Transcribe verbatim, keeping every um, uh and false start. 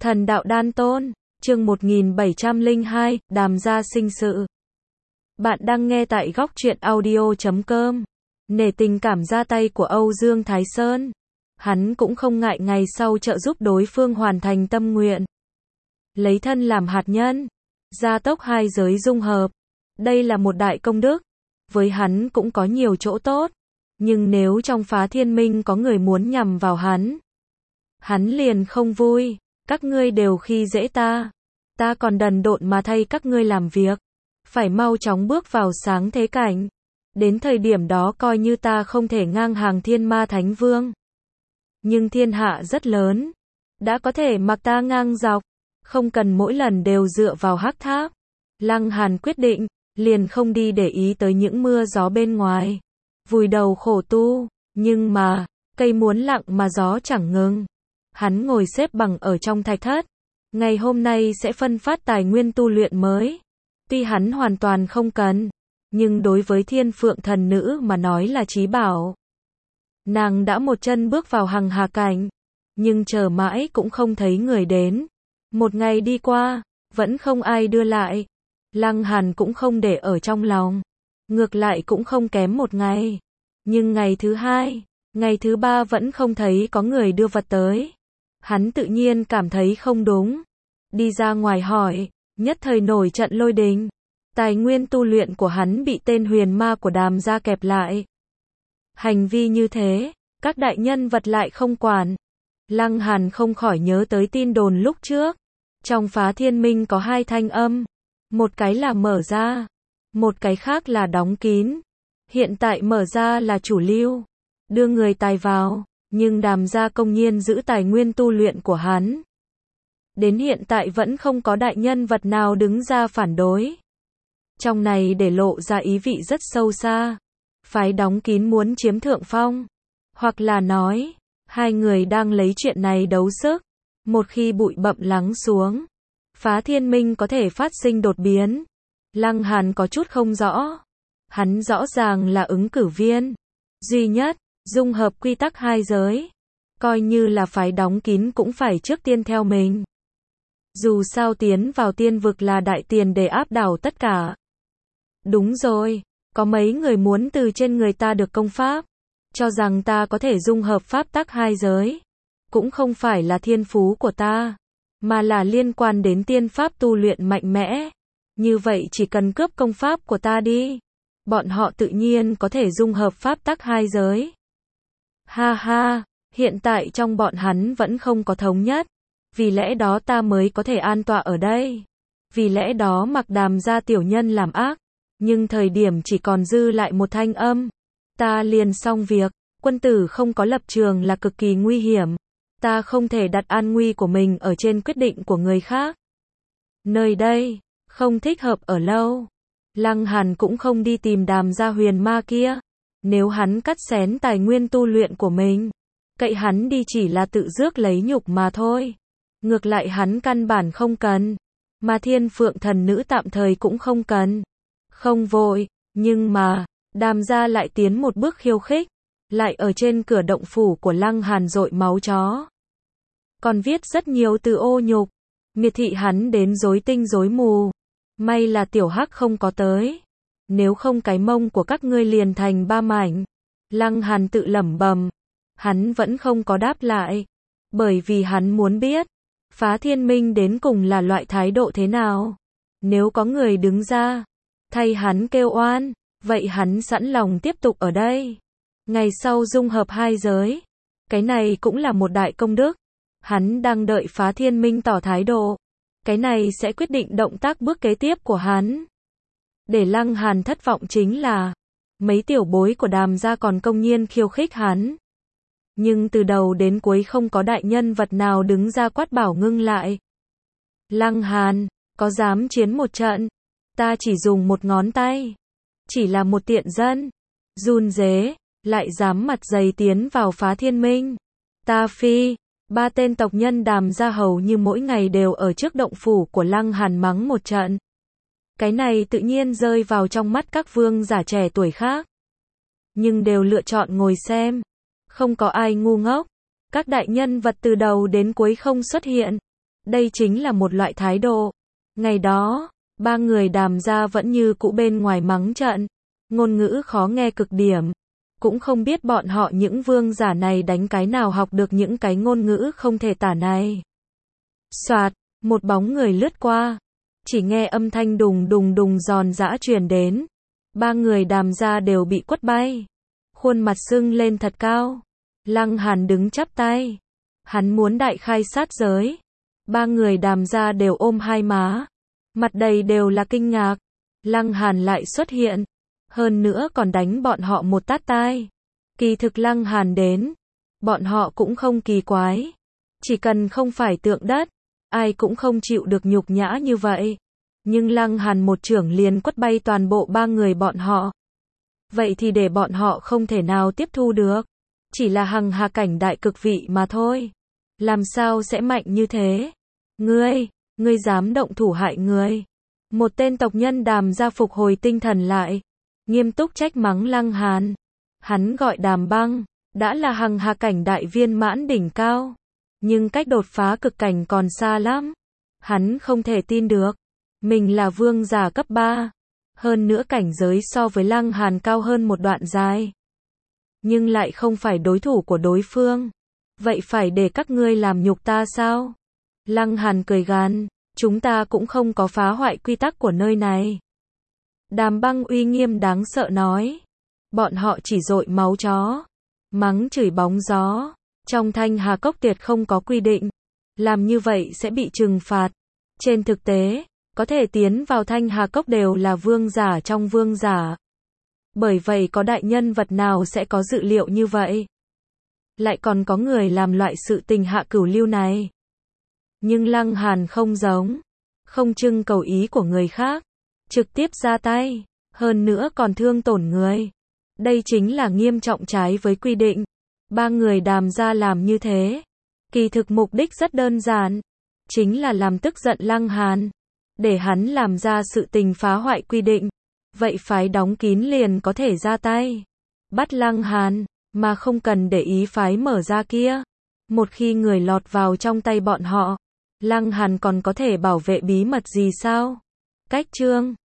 Thần đạo đan tôn, chương một nghìn bảy trăm lẻ hai, Đàm gia sinh sự. Bạn đang nghe tại góc truyện audio chấm com. Nể tình cảm ra tay của Âu Dương Thái Sơn, hắn cũng không ngại ngày sau trợ giúp đối phương hoàn thành tâm nguyện. Lấy thân làm hạt nhân, gia tốc hai giới dung hợp. Đây là một đại công đức, với hắn cũng có nhiều chỗ tốt. Nhưng nếu trong Phá Thiên Minh có người muốn nhằm vào hắn, hắn liền không vui. Các ngươi đều khi dễ ta, ta còn đần độn mà thay các ngươi làm việc, phải mau chóng bước vào sáng thế cảnh. Đến thời điểm đó coi như ta không thể ngang hàng Thiên Ma Thánh Vương. Nhưng thiên hạ rất lớn, đã có thể mặc ta ngang dọc, không cần mỗi lần đều dựa vào hắc tháp. Lăng Hàn quyết định, liền không đi để ý tới những mưa gió bên ngoài, vùi đầu khổ tu. Nhưng mà, cây muốn lặng mà gió chẳng ngừng. Hắn ngồi xếp bằng ở trong thạch thất, ngày hôm nay sẽ phân phát tài nguyên tu luyện mới. Tuy hắn hoàn toàn không cần, nhưng đối với Thiên Phượng thần nữ mà nói là chí bảo. Nàng đã một chân bước vào hằng hà cảnh, nhưng chờ mãi cũng không thấy người đến. Một ngày đi qua, vẫn không ai đưa lại. Lăng Hàn cũng không để ở trong lòng, ngược lại cũng không kém một ngày. Nhưng ngày thứ hai, ngày thứ ba vẫn không thấy có người đưa vật tới. Hắn tự nhiên cảm thấy không đúng, đi ra ngoài hỏi, nhất thời nổi trận lôi đình. Tài nguyên tu luyện của hắn bị tên huyền ma của Đàm gia kẹp lại. Hành vi như thế, các đại nhân vật lại không quản. Lăng Hàn không khỏi nhớ tới tin đồn lúc trước. Trong Phá Thiên Minh có hai thanh âm, một cái là mở ra, một cái khác là đóng kín. Hiện tại mở ra là chủ lưu, đưa người tài vào. Nhưng Đàm gia công nhiên giữ tài nguyên tu luyện của hắn. Đến hiện tại vẫn không có đại nhân vật nào đứng ra phản đối. Trong này để lộ ra ý vị rất sâu xa. Phái đóng kín muốn chiếm thượng phong. Hoặc là nói, hai người đang lấy chuyện này đấu sức. Một khi bụi bặm lắng xuống, Phá Thiên Minh có thể phát sinh đột biến. Lăng Hàn có chút không rõ. Hắn rõ ràng là ứng cử viên duy nhất dung hợp quy tắc hai giới, coi như là phái đóng kín cũng phải trước tiên theo mình. Dù sao tiến vào tiên vực là đại tiền để áp đảo tất cả. Đúng rồi, có mấy người muốn từ trên người ta được công pháp, cho rằng ta có thể dung hợp pháp tắc hai giới. Cũng không phải là thiên phú của ta, mà là liên quan đến tiên pháp tu luyện mạnh mẽ. Như vậy chỉ cần cướp công pháp của ta đi, bọn họ tự nhiên có thể dung hợp pháp tắc hai giới. Ha ha, hiện tại trong bọn hắn vẫn không có thống nhất, vì lẽ đó ta mới có thể an tọa ở đây. Vì lẽ đó mặc Đàm gia tiểu nhân làm ác, nhưng thời điểm chỉ còn dư lại một thanh âm, ta liền xong việc. Quân tử không có lập trường là cực kỳ nguy hiểm, ta không thể đặt an nguy của mình ở trên quyết định của người khác. Nơi đây, không thích hợp ở lâu. Lăng Hàn cũng không đi tìm Đàm gia huyền ma kia. Nếu hắn cắt xén tài nguyên tu luyện của mình, cậy hắn đi chỉ là tự rước lấy nhục mà thôi. Ngược lại hắn căn bản không cần, mà Thiên Phượng thần nữ tạm thời cũng không cần. Không vội, nhưng mà, Đàm gia lại tiến một bước khiêu khích, lại ở trên cửa động phủ của Lăng Hàn dội máu chó. Còn viết rất nhiều từ ô nhục, miệt thị hắn đến rối tinh rối mù. May là tiểu hắc không có tới. Nếu không cái mông của các ngươi liền thành ba mảnh. Lăng Hàn tự lẩm bẩm. Hắn vẫn không có đáp lại. Bởi vì hắn muốn biết, Phá Thiên Minh đến cùng là loại thái độ thế nào. Nếu có người đứng ra, thay hắn kêu oan, vậy hắn sẵn lòng tiếp tục ở đây. Ngày sau dung hợp hai giới. Cái này cũng là một đại công đức. Hắn đang đợi Phá Thiên Minh tỏ thái độ. Cái này sẽ quyết định động tác bước kế tiếp của hắn. Để Lăng Hàn thất vọng chính là, mấy tiểu bối của Đàm gia còn công nhiên khiêu khích hắn. Nhưng từ đầu đến cuối không có đại nhân vật nào đứng ra quát bảo ngưng lại. Lăng Hàn, có dám chiến một trận? Ta chỉ dùng một ngón tay. Chỉ là một tiện dân. Run rế, lại dám mặt dày tiến vào Phá Thiên Minh. Ta phi. Ba tên tộc nhân Đàm gia hầu như mỗi ngày đều ở trước động phủ của Lăng Hàn mắng một trận. Cái này tự nhiên rơi vào trong mắt các vương giả trẻ tuổi khác. Nhưng đều lựa chọn ngồi xem. Không có ai ngu ngốc. Các đại nhân vật từ đầu đến cuối không xuất hiện. Đây chính là một loại thái độ. Ngày đó, ba người Đàm gia vẫn như cũ bên ngoài mắng trận, ngôn ngữ khó nghe cực điểm. Cũng không biết bọn họ những vương giả này đánh cái nào học được những cái ngôn ngữ không thể tả này. Soạt, một bóng người lướt qua. Chỉ nghe âm thanh đùng đùng đùng giòn giã truyền đến. Ba người Đàm gia đều bị quất bay. Khuôn mặt sưng lên thật cao. Lăng Hàn đứng chắp tay. Hắn muốn đại khai sát giới. Ba người Đàm gia đều ôm hai má. Mặt đầy đều là kinh ngạc. Lăng Hàn lại xuất hiện. Hơn nữa còn đánh bọn họ một tát tai. Kỳ thực Lăng Hàn đến. Bọn họ cũng không kỳ quái. Chỉ cần không phải tượng đất. Ai cũng không chịu được nhục nhã như vậy. Nhưng Lăng Hàn một chưởng liền quất bay toàn bộ ba người bọn họ. Vậy thì để bọn họ không thể nào tiếp thu được. Chỉ là hằng hà cảnh đại cực vị mà thôi. Làm sao sẽ mạnh như thế? Ngươi, ngươi dám động thủ hại người. Một tên tộc nhân Đàm gia phục hồi tinh thần lại. Nghiêm túc trách mắng Lăng Hàn. Hắn gọi Đàm Băng. Đã là hằng hà cảnh đại viên mãn đỉnh cao. Nhưng cách đột phá cực cảnh còn xa lắm. Hắn không thể tin được. Mình là vương giả cấp ba. Hơn nữa cảnh giới so với Lăng Hàn cao hơn một đoạn dài. Nhưng lại không phải đối thủ của đối phương. Vậy phải để các ngươi làm nhục ta sao? Lăng Hàn cười gằn, chúng ta cũng không có phá hoại quy tắc của nơi này. Đàm Băng uy nghiêm đáng sợ nói. Bọn họ chỉ dội máu chó. Mắng chửi bóng gió. Trong Thanh Hà Cốc tuyệt không có quy định. Làm như vậy sẽ bị trừng phạt. Trên thực tế, có thể tiến vào Thanh Hà Cốc đều là vương giả trong vương giả. Bởi vậy có đại nhân vật nào sẽ có dự liệu như vậy? Lại còn có người làm loại sự tình hạ cửu lưu này. Nhưng Lăng Hàn không giống. Không trưng cầu ý của người khác. Trực tiếp ra tay. Hơn nữa còn thương tổn người. Đây chính là nghiêm trọng trái với quy định. Ba người Đàm gia làm như thế. Kỳ thực mục đích rất đơn giản. Chính là làm tức giận Lăng Hàn. Để hắn làm ra sự tình phá hoại quy định. Vậy phái đóng kín liền có thể ra tay. Bắt Lăng Hàn. Mà không cần để ý phái mở ra kia. Một khi người lọt vào trong tay bọn họ. Lăng Hàn còn có thể bảo vệ bí mật gì sao? Cách chương